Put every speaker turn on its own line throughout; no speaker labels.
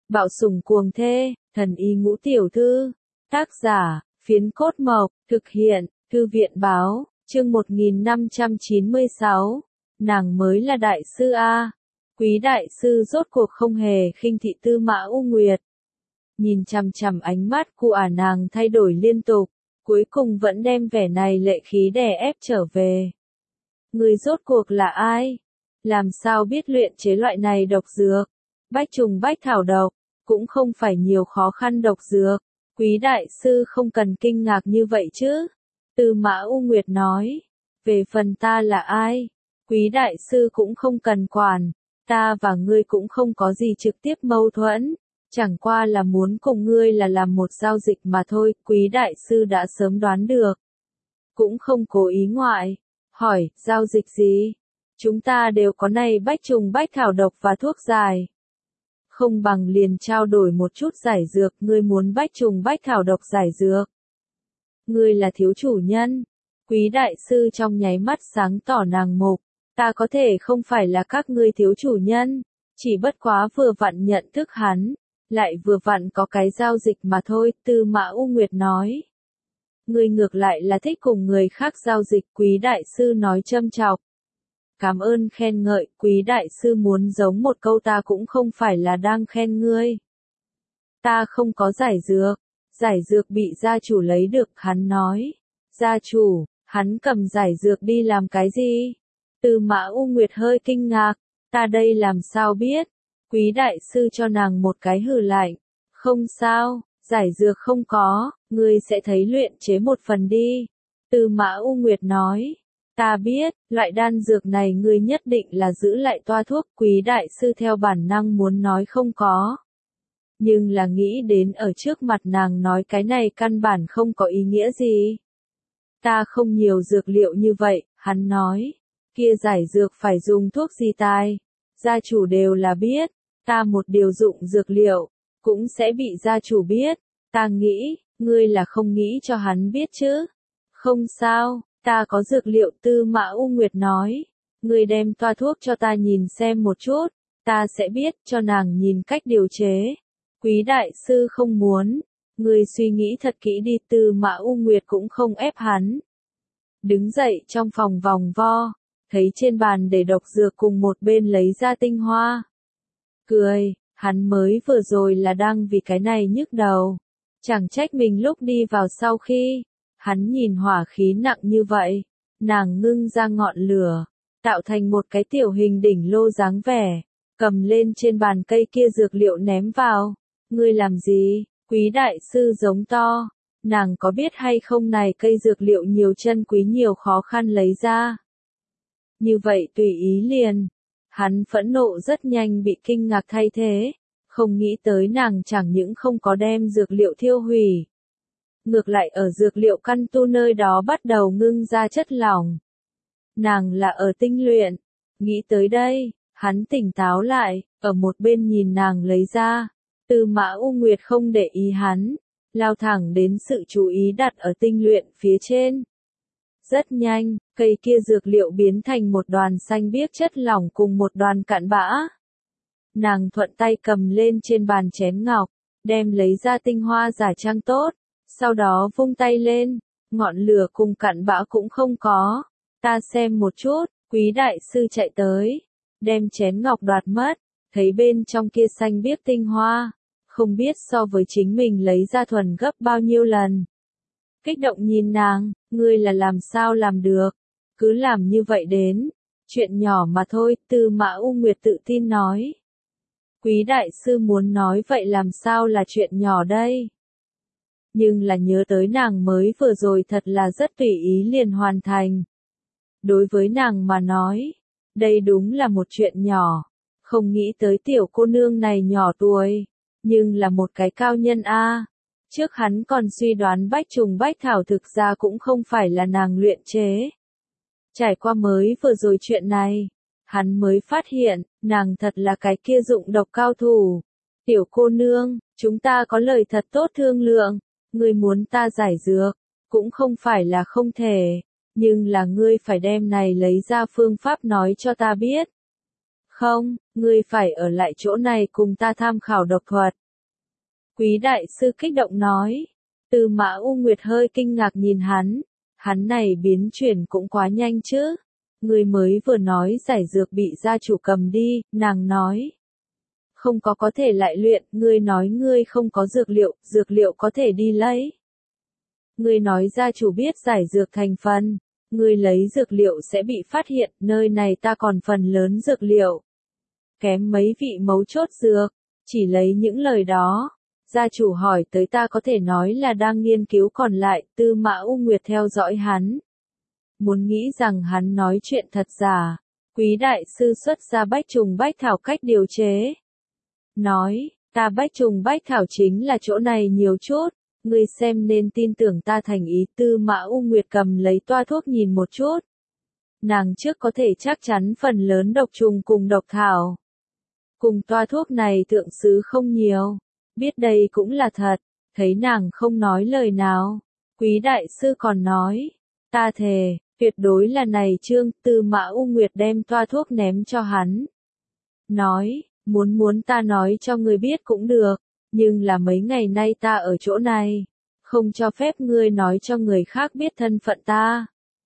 Bạo sủng cuồng thê, thần y ngũ tiểu thư. Tác giả, Phiến Cốt Mộc, thực hiện, Thư viện báo, chương 1596. Nàng mới là đại sư A. Quý đại sư rốt cuộc không hề khinh thị Tư Mã U Nguyệt. Nhìn chằm chằm ánh mắt của nàng thay đổi liên tục, cuối cùng vẫn đem vẻ này lệ khí đè ép trở về. Người rốt cuộc là ai? Làm sao biết luyện chế loại này độc dược? Bách trùng bách thảo độc, cũng không phải nhiều khó khăn độc dược. Quý đại sư không cần kinh ngạc như vậy chứ. Tư Mã U Nguyệt nói. Về phần ta là ai? Quý đại sư cũng không cần quản. Ta và ngươi cũng không có gì trực tiếp mâu thuẫn. Chẳng qua là muốn cùng ngươi là làm một giao dịch mà thôi. Quý đại sư đã sớm đoán được. Cũng không cố ý ngoại. Hỏi, giao dịch gì? Chúng ta đều có này bách trùng bách thảo độc và thuốc giải. Không bằng liền trao đổi một chút giải dược, ngươi muốn bách trùng bách thảo độc giải dược. Ngươi là thiếu chủ nhân. Quý đại sư trong nháy mắt sáng tỏ nàng mục. Ta có thể không phải là các ngươi thiếu chủ nhân, chỉ bất quá vừa vặn nhận thức hắn, lại vừa vặn có cái giao dịch mà thôi, Tư Mã U Nguyệt nói. Ngươi ngược lại là thích cùng người khác giao dịch, quý đại sư nói châm chọc. Cảm ơn khen ngợi, quý đại sư muốn giống một câu ta cũng không phải là đang khen ngươi. Ta không có giải dược bị gia chủ lấy được, hắn nói. Gia chủ, hắn cầm giải dược đi làm cái gì? Tư Mã U Nguyệt hơi kinh ngạc, ta đây làm sao biết? Quý đại sư cho nàng một cái hừ lạnh. Không sao, giải dược không có, ngươi sẽ thấy luyện chế một phần đi. Tư Mã U Nguyệt nói. Ta biết, loại đan dược này ngươi nhất định là giữ lại toa thuốc, quý đại sư theo bản năng muốn nói không có. Nhưng là nghĩ đến ở trước mặt nàng nói cái này căn bản không có ý nghĩa gì. Ta không nhiều dược liệu như vậy, hắn nói. Kia giải dược phải dùng thuốc gì tai? Gia chủ đều là biết, ta một điều dụng dược liệu, cũng sẽ bị gia chủ biết. Ta nghĩ, ngươi là không nghĩ cho hắn biết chứ? Không sao. Ta có dược liệu, Tư Mã U Nguyệt nói. Ngươi đem toa thuốc cho ta nhìn xem một chút, ta sẽ biết, cho nàng nhìn cách điều chế. Quý đại sư không muốn. Ngươi suy nghĩ thật kỹ đi, Tư Mã U Nguyệt cũng không ép hắn. Đứng dậy trong phòng vòng vo, thấy trên bàn để độc dược cùng một bên lấy ra tinh hoa. Cười, hắn mới vừa rồi là đang vì cái này nhức đầu. Chẳng trách mình lúc đi vào sau khi. Hắn nhìn hỏa khí nặng như vậy, nàng ngưng ra ngọn lửa, tạo thành một cái tiểu hình đỉnh lô dáng vẻ, cầm lên trên bàn cây kia dược liệu ném vào. Ngươi làm gì? Quý đại sư giống to. Nàng có biết hay không này cây dược liệu nhiều chân quý nhiều khó khăn lấy ra. Như vậy tùy ý liền. Hắn phẫn nộ rất nhanh bị kinh ngạc thay thế, không nghĩ tới nàng chẳng những không có đem dược liệu thiêu hủy. Ngược lại ở dược liệu căn tu nơi đó bắt đầu ngưng ra chất lỏng. Nàng là ở tinh luyện. Nghĩ tới đây, hắn tỉnh táo lại, ở một bên nhìn nàng lấy ra. Tư Mã U Nguyệt không để ý hắn, lao thẳng đến sự chú ý đặt ở tinh luyện phía trên. Rất nhanh, cây kia dược liệu biến thành một đoàn xanh biếc chất lỏng cùng một đoàn cặn bã. Nàng thuận tay cầm lên trên bàn chén ngọc, đem lấy ra tinh hoa giả trang tốt. Sau đó vung tay lên, ngọn lửa cùng cặn bã cũng không có. Ta xem một chút, quý đại sư chạy tới, đem chén ngọc đoạt mất, thấy bên trong kia xanh biếc tinh hoa, không biết so với chính mình lấy ra thuần gấp bao nhiêu lần. Kích động nhìn nàng, ngươi là làm sao làm được, cứ làm như vậy đến, chuyện nhỏ mà thôi, Tư Mã U Nguyệt tự tin nói. Quý đại sư muốn nói vậy làm sao là chuyện nhỏ đây? Nhưng là nhớ tới nàng mới vừa rồi thật là rất tùy ý liền hoàn thành. Đối với nàng mà nói, đây đúng là một chuyện nhỏ, không nghĩ tới tiểu cô nương này nhỏ tuổi, nhưng là một cái cao nhân a. Trước hắn còn suy đoán bách trùng bách thảo thực ra cũng không phải là nàng luyện chế. Trải qua mới vừa rồi chuyện này, hắn mới phát hiện, nàng thật là cái kia dụng độc cao thủ. Tiểu cô nương, chúng ta có lời thật tốt thương lượng. Ngươi muốn ta giải dược, cũng không phải là không thể, nhưng là ngươi phải đem này lấy ra phương pháp nói cho ta biết. Không, ngươi phải ở lại chỗ này cùng ta tham khảo độc thuật. Quý đại sư kích động nói. Tư Mã U Nguyệt hơi kinh ngạc nhìn hắn này biến chuyển cũng quá nhanh chứ. Ngươi mới vừa nói giải dược bị gia chủ cầm đi, nàng nói. Không có thể lại luyện, ngươi nói ngươi không có dược liệu có thể đi lấy. Ngươi nói gia chủ biết giải dược thành phần, ngươi lấy dược liệu sẽ bị phát hiện, nơi này ta còn phần lớn dược liệu. Kém mấy vị mấu chốt dược, chỉ lấy những lời đó. Gia chủ hỏi tới ta có thể nói là đang nghiên cứu còn lại, Tư Mã U Nguyệt theo dõi hắn. Muốn nghĩ rằng hắn nói chuyện thật giả, Quý đại sư xuất ra bách trùng bách thảo cách điều chế. Nói, ta bách trùng bách thảo chính là chỗ này nhiều chút, ngươi xem nên tin tưởng ta thành ý. Tư Mã U Nguyệt cầm lấy toa thuốc nhìn một chút. Nàng trước có thể chắc chắn phần lớn độc trùng cùng độc thảo. Cùng toa thuốc này thượng sứ không nhiều. Biết đây cũng là thật, thấy nàng không nói lời nào. Quý đại sư còn nói, ta thề, tuyệt đối là này chương. Tư Mã U Nguyệt đem toa thuốc ném cho hắn. Nói, muốn ta nói cho ngươi biết cũng được, nhưng là mấy ngày nay ta ở chỗ này, không cho phép ngươi nói cho người khác biết thân phận ta.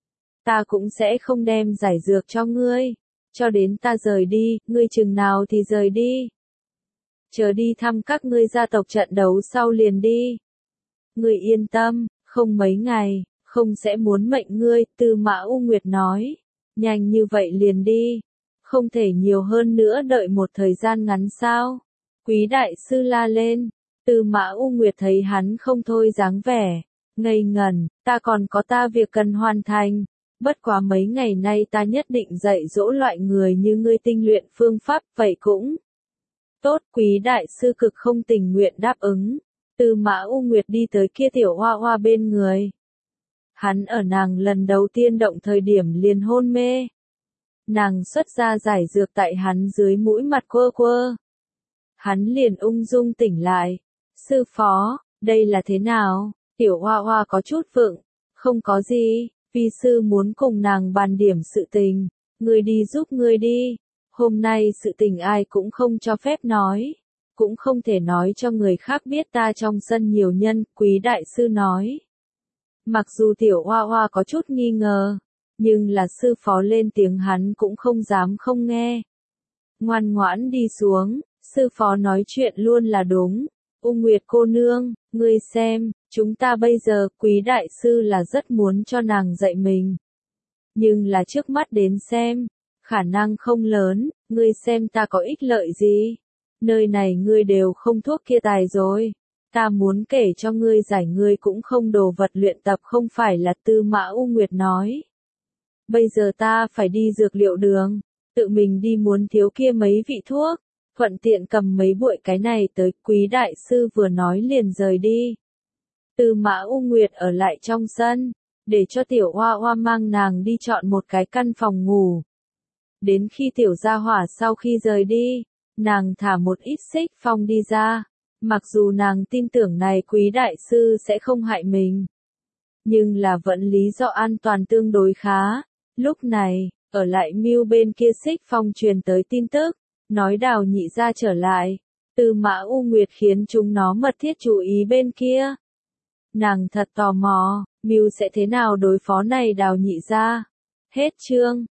Ta cũng sẽ không đem giải dược cho ngươi, cho đến ta rời đi, ngươi chừng nào thì rời đi. Chờ đi thăm các ngươi gia tộc trận đấu sau liền đi. Ngươi yên tâm, không mấy ngày, không sẽ muốn mệnh ngươi. Tư Mã U Nguyệt nói, nhanh như vậy liền đi, không thể nhiều hơn nữa đợi một thời gian ngắn sao. Quý đại sư la lên, Tư Mã U Nguyệt thấy hắn không thôi dáng vẻ, ngây ngần, ta còn có ta việc cần hoàn thành, bất quá mấy ngày nay ta nhất định dạy dỗ loại người như ngươi tinh luyện phương pháp, vậy cũng tốt. Quý đại sư cực không tình nguyện đáp ứng. Tư Mã U Nguyệt đi tới kia tiểu hoa hoa bên người. Hắn ở nàng lần đầu tiên động thời điểm liền hôn mê. Nàng xuất ra giải dược tại hắn dưới mũi mặt quơ quơ. Hắn liền ung dung tỉnh lại. Sư phó, đây là thế nào? Tiểu hoa hoa có chút vựng. Không có gì, vi sư muốn cùng nàng bàn điểm sự tình. Ngươi đi giúp ngươi đi. Hôm nay sự tình ai cũng không cho phép nói. Cũng không thể nói cho người khác biết ta trong sân nhiều nhân. Quý đại sư nói. Mặc dù tiểu hoa hoa có chút nghi ngờ, nhưng là sư phó lên tiếng hắn cũng không dám không nghe. Ngoan ngoãn đi xuống, sư phó nói chuyện luôn là đúng. U Nguyệt cô nương, ngươi xem, chúng ta bây giờ, quý đại sư là rất muốn cho nàng dạy mình. Nhưng là trước mắt đến xem, khả năng không lớn, ngươi xem ta có ích lợi gì. Nơi này ngươi đều không thuốc kia tài rồi. Ta muốn kể cho ngươi giải ngươi cũng không đồ vật luyện tập không phải là. Tư Mã U Nguyệt nói. Bây giờ ta phải đi dược liệu đường, tự mình đi muốn thiếu kia mấy vị thuốc, thuận tiện cầm mấy bụi cái này tới. Quý đại sư vừa nói liền rời đi. Tư Mã U Nguyệt ở lại trong sân, để cho tiểu hoa hoa mang nàng đi chọn một cái căn phòng ngủ. Đến khi tiểu gia hỏa sau khi rời đi, nàng thả một ít xích phong đi ra. Mặc dù nàng tin tưởng này quý đại sư sẽ không hại mình, nhưng là vẫn lý do an toàn tương đối khá. Lúc này, ở lại Mưu bên kia xích phong truyền tới tin tức, nói Đào nhị gia trở lại. Tư Mã U Nguyệt khiến chúng nó mật thiết chú ý bên kia. Nàng thật tò mò, Mưu sẽ thế nào đối phó này Đào nhị gia. Hết chương.